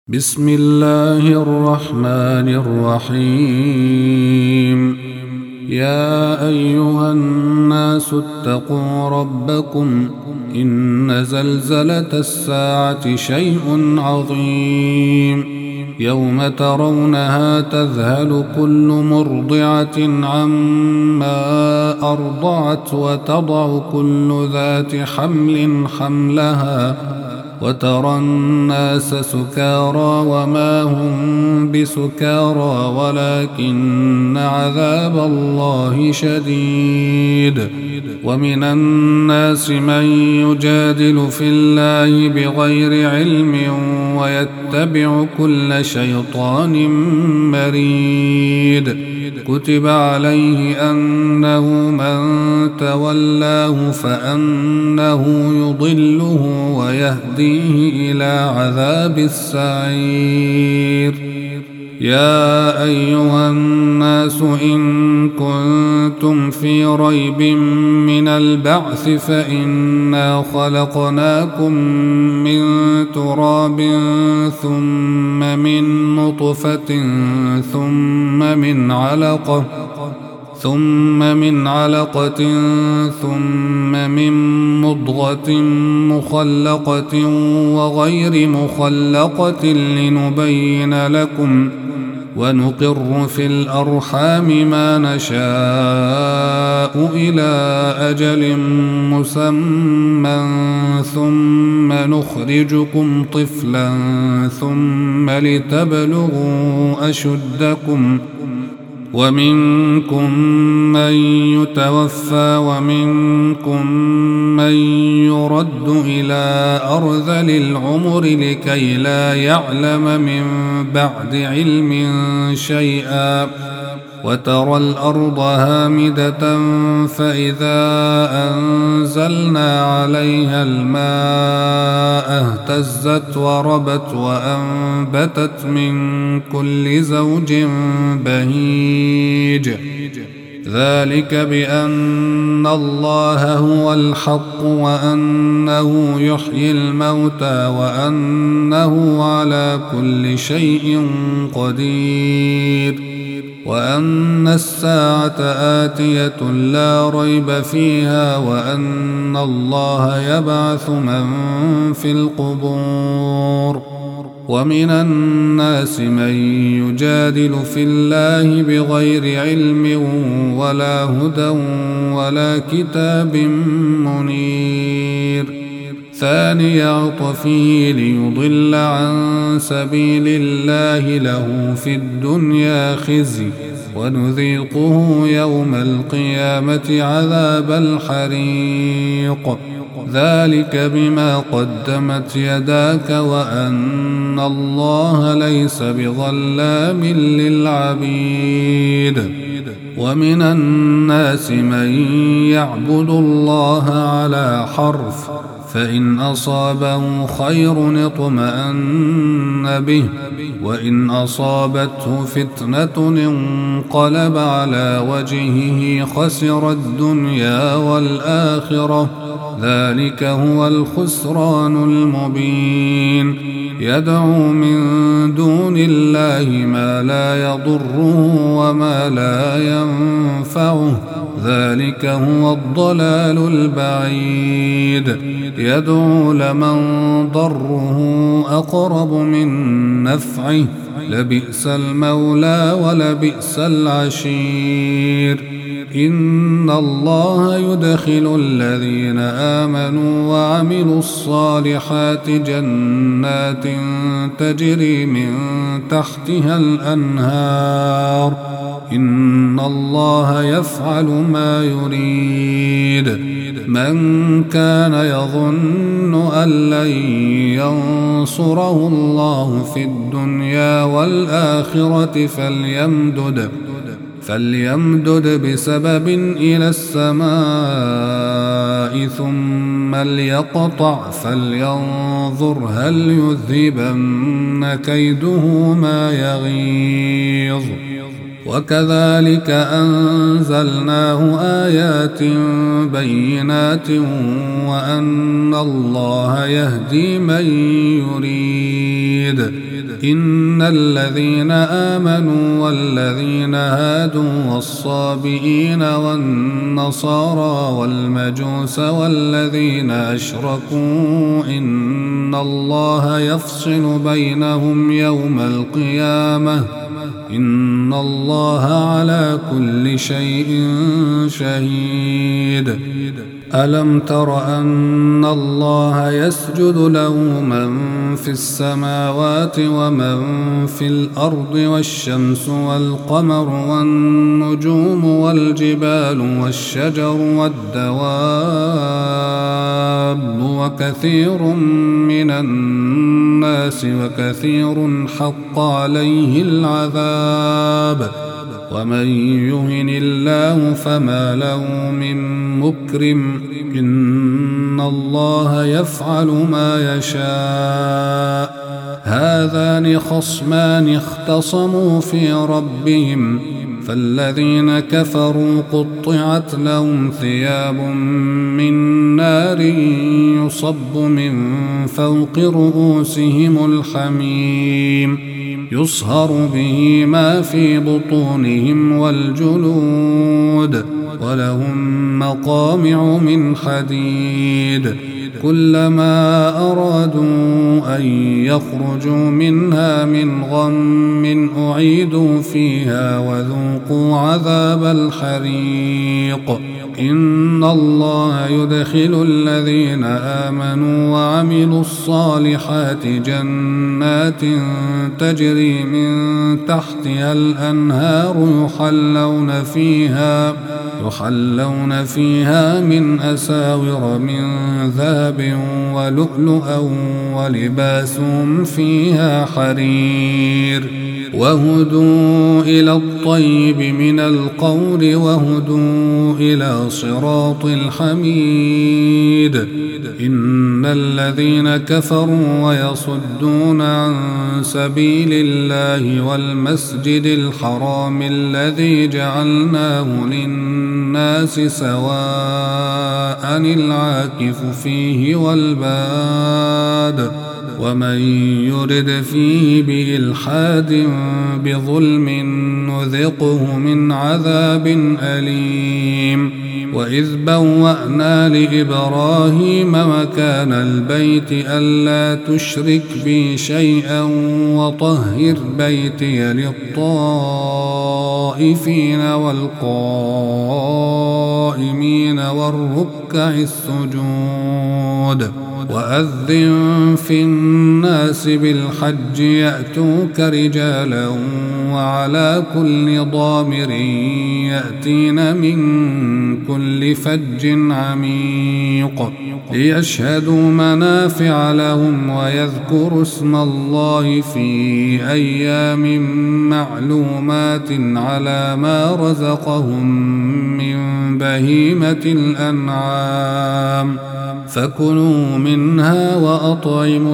بسم الله الرحمن الرحيم. يا أيها الناس اتقوا ربكم إن زلزلة الساعة شيء عظيم يوم ترونها تذهل كل مرضعة عما أرضعت وتضع كل ذات حمل حملها وترى الناس سكارى وما هم بسكارى ولكن عذاب الله شديد. ومن الناس من يجادل في الله بغير علم ويتبع كل شيطان مريد. كتب عليه أنه من تولاه فأنه يضله ويهديه إلى عذاب السعير. يا أيها الناس إن كنتم في ريب من البعث فإنا خلقناكم من تراب ثم من نطفة ثم من علقة ثم من مضغة مخلقة وغير مخلقة لنبين لكم ونقر في الأرحام ما نشاء إلى أجل مسمى ثم نخرجكم طفلا ثم لتبلغوا أشدكم ومنكم من يتوفى ومنكم من يرد إلى أرذل العمر لكي لا يعلم من بعد علم شيئا. وترى الأرض هامدة فإذا أنزلنا عليها الماء اهتزت وربت وأنبتت من كل زوج بهيج. ذلك بأن الله هو الحق وأنه يحيي الموتى وأنه على كل شيء قدير وأن الساعة آتية لا ريب فيها وأن الله يبعث من في القبور. ومن الناس من يجادل في الله بغير علم ولا هدى ولا كتاب منير. ثاني عطفه ليضل عن سبيل الله له في الدنيا خزي ونذيقه يوم القيامة عذاب الحريق. ذلك بما قدمت يداك وأن الله ليس بظلام للعبيد. ومن الناس من يعبد الله على حرف فإن أصابه خير اطمأن به وإن أصابته فتنة انقلب على وجهه خسر الدنيا والآخرة. ذلك هو الخسران المبين. يدعو من دون الله ما لا يضره وما لا ينفعه. ذلك هو الضلال البعيد. يدعو لمن ضره أقرب من نفعه لبئس المولى ولبئس العشير. إن الله يدخل الذين آمنوا وعملوا الصالحات جنات تجري من تحتها الأنهار. إن الله يفعل ما يريد. من كان يظن أن لن ينصره الله في الدنيا والآخرة فليمدد بسبب إلى السماء ثم ليقطع فلينظر هل يذهبن كيده ما يغيظ. وكذلك أنزلناه آيات بينات وأن الله يهدي من يريد. إن الذين آمنوا والذين هادوا والصابئين والنصارى والمجوس والذين أشركوا إن الله يفصل بينهم يوم القيامة إن الله على كل شيء شهيد. ألم تر أن الله يسجد له من في السماوات ومن في الأرض والشمس والقمر والنجوم والجبال والشجر والدواب وكثير من الناس وكثير حق عليه العذاب ومن يهن الله فما له من مكرم إن الله يفعل ما يشاء. هذان خصمان اختصموا في ربهم فالذين كفروا قطعت لهم ثياب من نار يصب من فوق رؤوسهم الحميم يصهر به ما في بطونهم والجلود ولهم مقامع من حديد كلما أرادوا أن يخرجوا منها من غم أعيدوا فيها وذوقوا عذاب الحريق. إن الله يدخل الذين آمنوا وعملوا الصالحات جنات تجري من تحتها الأنهار يحلون فيها من أساور من ذهب ولؤلؤا ولباسهم فيها حرير وهدوا إلى الطيب من القول وهدوا إلى صراط الحميد. إن الذين كفروا ويصدون عن سبيل الله والمسجد الحرام الذي جعلناه للناس سواء العاكف فيه والباد ومن يرد فيه بإلحاد بظلم نذقه من عذاب أليم. وإذ بوأنا لإبراهيم مكان البيت ألا تشرك بي شيئا وطهر بيتي للطائفين والقائمين والركع السجود. وأذن في الناس بالحج يأتوك رجالا وعلى كل ضامر يأتين من كل فج عميق ليشهدوا منافع لهم ويذكروا اسم الله في أيام معلومات على ما رزقهم من بهيمة الأنعام فكلوا منها وأطعموا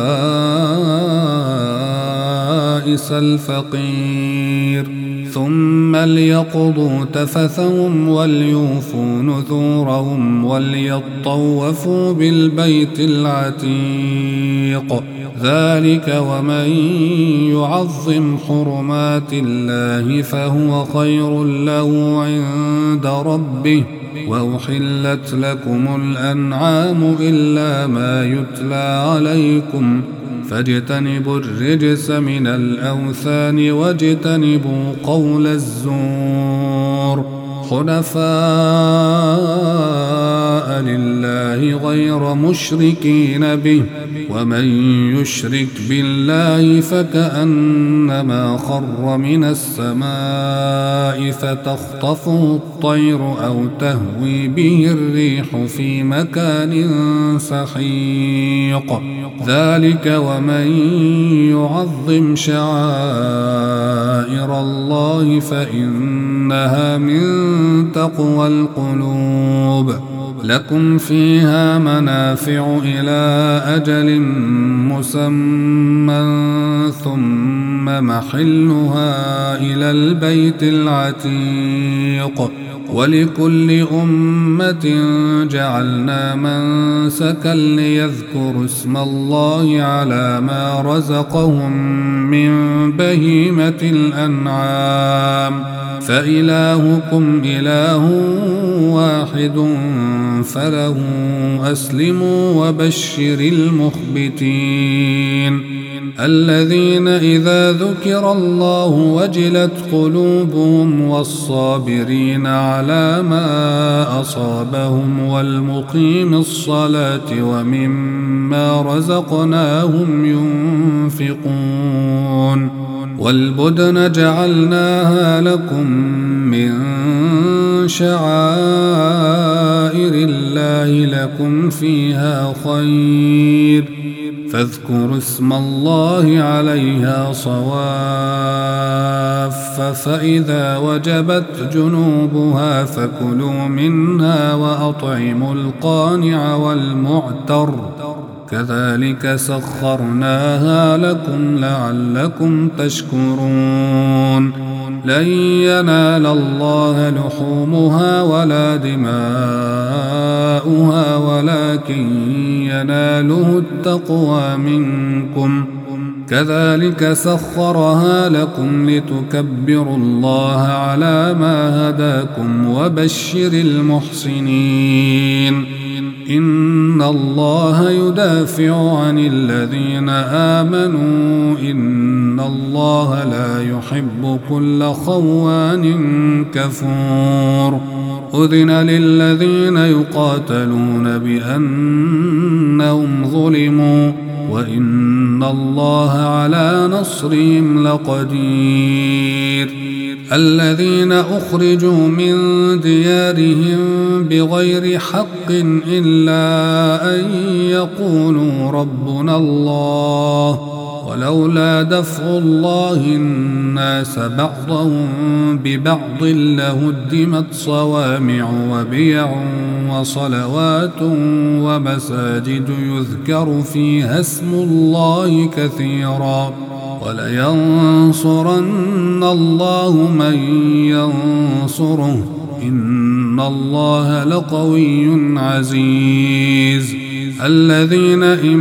البائس الفقير ثم ليقضوا تفثهم وليوفوا نذورهم وليطوفوا بالبيت العتيق. ذلك ومن يعظم حرمات الله فهو خير له عند ربه. وأحلت لكم الأنعام إلا ما يتلى عليكم فاجتنبوا الرجس من الأوثان واجتنبوا قول الزور حنفاء لله غير مشركين به ومن يشرك بالله فكأنما خر من السماء فتخطفه الطير أو تهوي به الريح في مكان سحيق. ذلك ومن يعظم شعائر الله فإنها من تقوى القلوب. لكم فيها منافع إلى أجل مسمى ثم ثم محلها إلى البيت العتيق ولكل أمة جعلنا منسكا ليذكروا اسم الله على ما رزقهم من بهيمة الأنعام فإلهكم إله واحد فله أسلموا وبشر المخبتين الذين إذا ذكر الله وجلت قلوبهم والصابرين على ما أصابهم والمقيم الصلاة ومما رزقناهم ينفقون والبدن جعلناها لكم من شعائر الله لكم فيها خير فاذكروا اسم الله عليها صواف فإذا وجبت جنوبها فكلوا منها وأطعموا القانع والمعتر كذلك سخرناها لكم لعلكم تشكرون لن ينال الله لحومها ولا دماؤها ولكن يناله التقوى منكم كذلك سخرها لكم لتكبروا الله على ما هداكم وبشر المحسنين إن الله يدافع عن الذين آمنوا إن الله لا يحب كل خوان كفور أذن للذين يقاتلون بأنهم ظلموا وإن الله على نصرهم لقدير الذين أخرجوا من ديارهم بغير حق إلا أن يقولوا ربنا الله ولولا دفع الله الناس بعضهم ببعض لهدمت صوامع وبيع وصلوات ومساجد يذكر فيها اسم الله كثيرا ولينصرن الله من ينصره إن الله لقوي عزيز الذين إن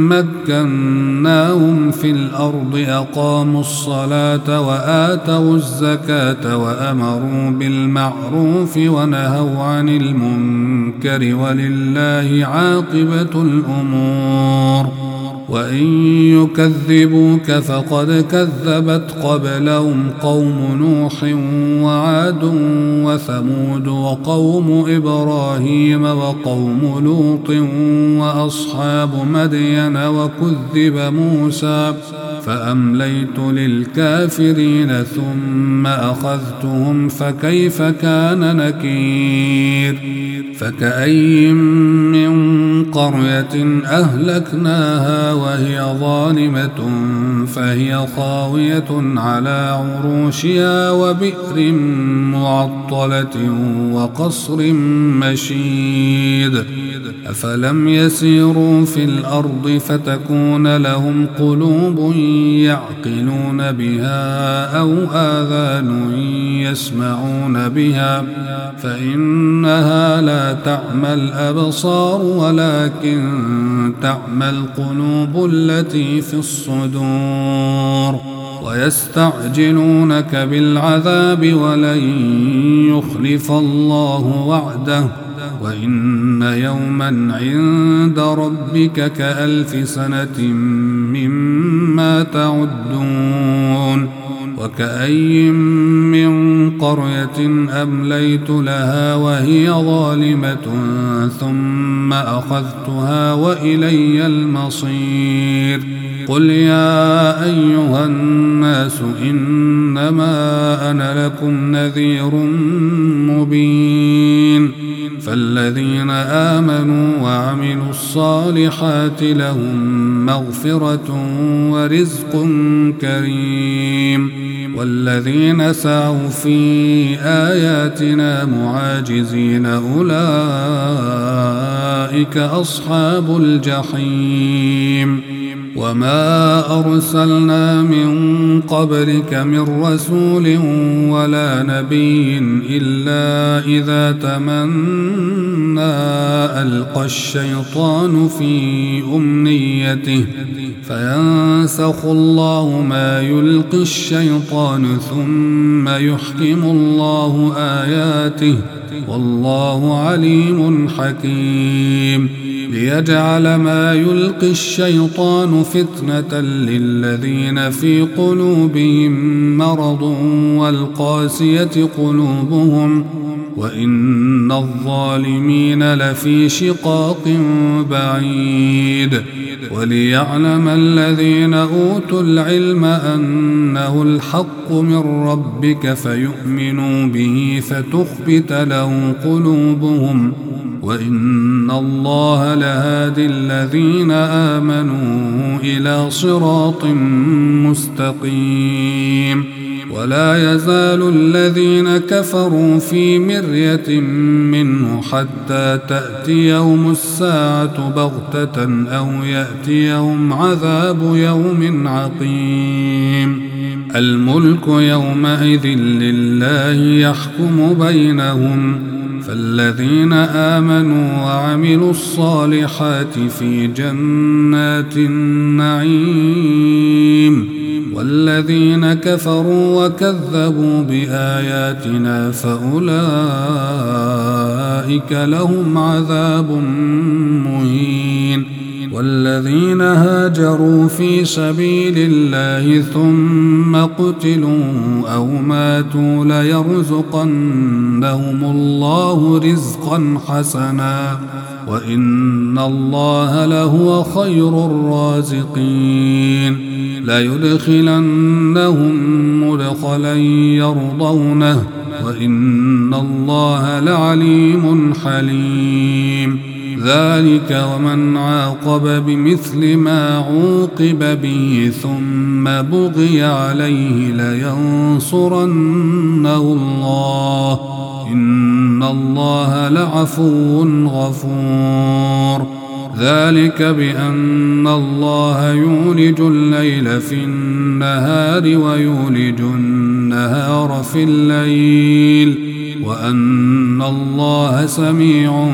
مكناهم في الأرض أقاموا الصلاة وآتوا الزكاة وأمروا بالمعروف ونهوا عن المنكر ولله عاقبة الأمور وإن يكذبوك فقد كذبت قبلهم قوم نوح وعاد وثمود وقوم إبراهيم وقوم لوط وأصحاب مدين وكذب موسى فأمليت للكافرين ثم أخذتهم فكيف كان نكير فكأي من قرية أهلكناها وهي ظالمة فهي خاوية على عروشها وبئر معطلة وقصر مشيد أفلم يسيروا في الأرض فتكون لهم قلوب يعقلون بها أو آذان يسمعون بها فإنها لا تعمى الأبصار ولكن تعمى القلوب التي في الصدور ويستعجلونك بالعذاب ولن يخلف الله وعده وإن يوما عند ربك كألف سنة مما تعدون وكأي من قرية أمليت لها وهي ظالمة ثم أخذتها وإلي المصير قل يا أيها الناس إنما أنا لكم نذير مبين فالذين آمنوا وعملوا الصالحات لهم مغفرة ورزق كريم والذين سعوا في آياتنا معاجزين أولئك أصحاب الجحيم وما أرسلنا من قبلك من رسول ولا نبي إلا إذا تمنى ألقى الشيطان في أمنيته فينسخ الله ما يلقي الشيطان ثم يحكم الله آياته والله عليم حكيم ليجعل ما يلقي الشيطان فتنة للذين في قلوبهم مرض والقاسية قلوبهم وإن الظالمين لفي شقاق بعيد وليعلم الذين أوتوا العلم أنه الحق من ربك فيؤمنوا به فتخبت له قلوبهم وإن الله لهادي الذين آمنوا إلى صراط مستقيم ولا يزال الذين كفروا في مرية منه حتى تأتيهم الساعة بغتة أو يأتيهم عذاب يوم عقيم الملك يومئذ لله يحكم بينهم فالذين آمنوا وعملوا الصالحات في جنات النعيم والذين كفروا وكذبوا بآياتنا فأولئك لهم عذاب مهين والذين هاجروا في سبيل الله ثم قتلوا أو ماتوا ليرزقنهم الله رزقا حسنا وإن الله لهو خير الرازقين ليدخلنهم مدخلا يرضونه وإن الله لعليم حليم ذلك ومن عاقب بمثل ما عوقب به ثم بغي عليه لينصرنه الله إن الله لعفو غفور ذلك بأن الله يولج الليل في النهار ويولج النهار في الليل وأن الله سميع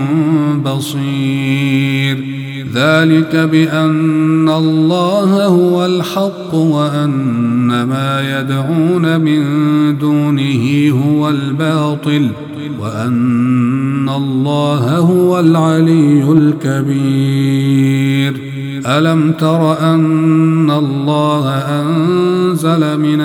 بصير ذلك بأن الله هو الحق وأن ما يدعون من دونه هو الباطل وأن الله هو العلي الكبير ألم تر أن الله أنزل من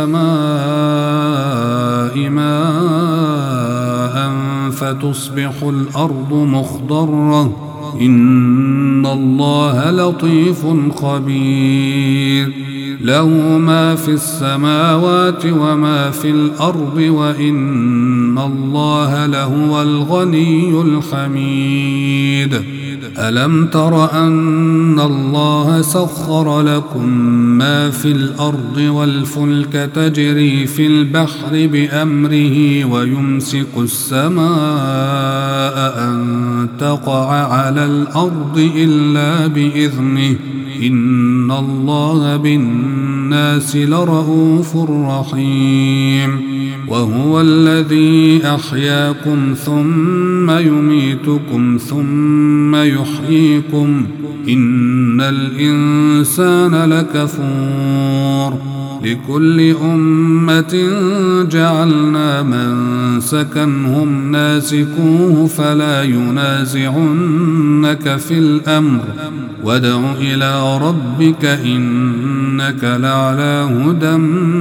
السماء ماء فتصبح الأرض مخضرة إن الله لطيف خبير له ما في السماوات وما في الأرض وإن الله لهو الغني الحميد ألم تر أن الله سخر لكم ما في الأرض والفلك تجري في البحر بأمره ويمسك السماء أن تقع على الأرض إلا بإذنه إن الله بالناس لرؤوف رحيم وهو الذي أحياكم ثم يميتكم ثم يحييكم إن الإنسان لكفور لكل أمة جعلنا منسكا هم ناسكوه فلا ينازعنك في الأمر وادع إلى ربك إنك لعلى هدى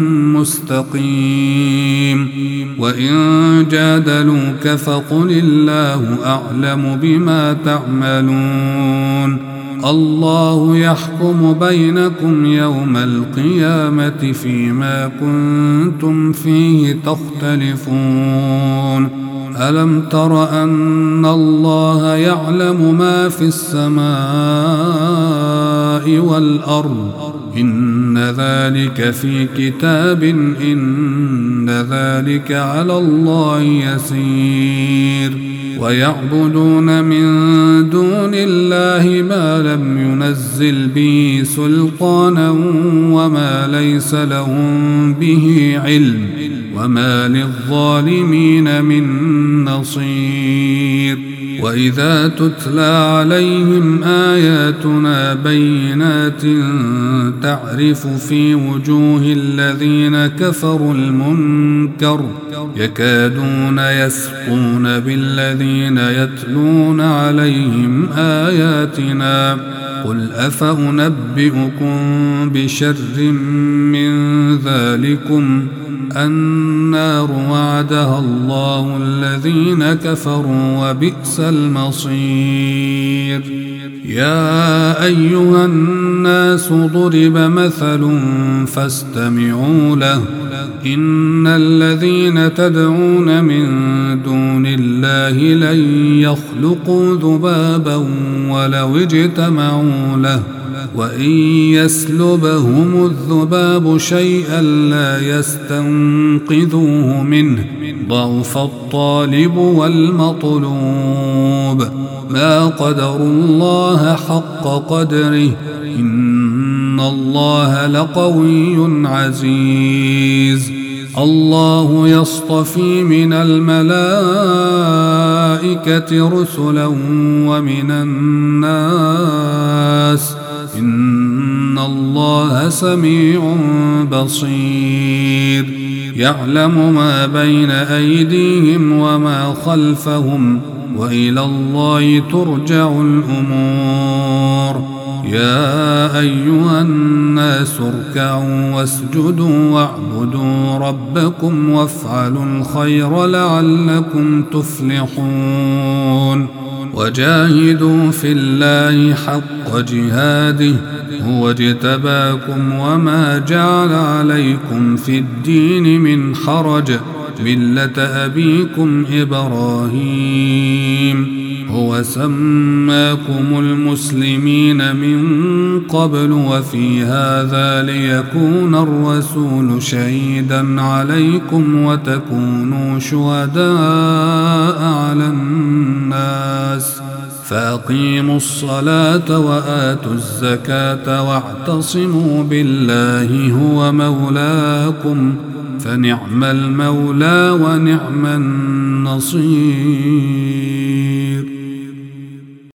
مستقيم وإن جادلوك فقل الله أعلم بما تعملون الله يحكم بينكم يوم القيامة فيما كنتم فيه تختلفون ألم تر أن الله يعلم ما في السماء والأرض إن ذلك في كتاب إن ذلك على الله يسير ويعبدون من دون الله ما لم ينزل به سلطانا وما ليس لهم به علم وما للظالمين من نصير. وإذا تتلى عليهم آياتنا بينات تعرف في وجوه الذين كفروا المنكر يكادون يسقون بالذين يتلون عليهم آياتنا قل أفأنبئكم بشر من ذلكم النار وعدها الله الذين كفروا وبئس المصير. يا أيها الناس ضرب مثل فاستمعوا له إن الذين تدعون من دون الله لن يخلقوا ذبابا ولو اجتمعوا له وإن يسلبهم الذباب شيئا لا يستنقذوه منه ضعف الطالب والمطلوب ما قدروا الله حق قدره إن الله لقوي عزيز. الله يصطفي من الملائكة رسلا ومن الناس إن الله سميع بصير. يعلم ما بين أيديهم وما خلفهم وإلى الله ترجع الأمور. يا أيها الناس اركعوا واسجدوا واعبدوا ربكم وافعلوا الخير لعلكم تفلحون. وجاهدوا في الله حق جهاده هو اجتباكم وما جعل عليكم في الدين من حرج ملة أبيكم إبراهيم هو سماكم المسلمين من قبل وفي هذا ليكون الرسول شهيدا عليكم وتكونوا شهداء على الناس فأقيموا الصلاة وآتوا الزكاة واعتصموا بالله هو مولاكم فنعم المولى ونعم النصير.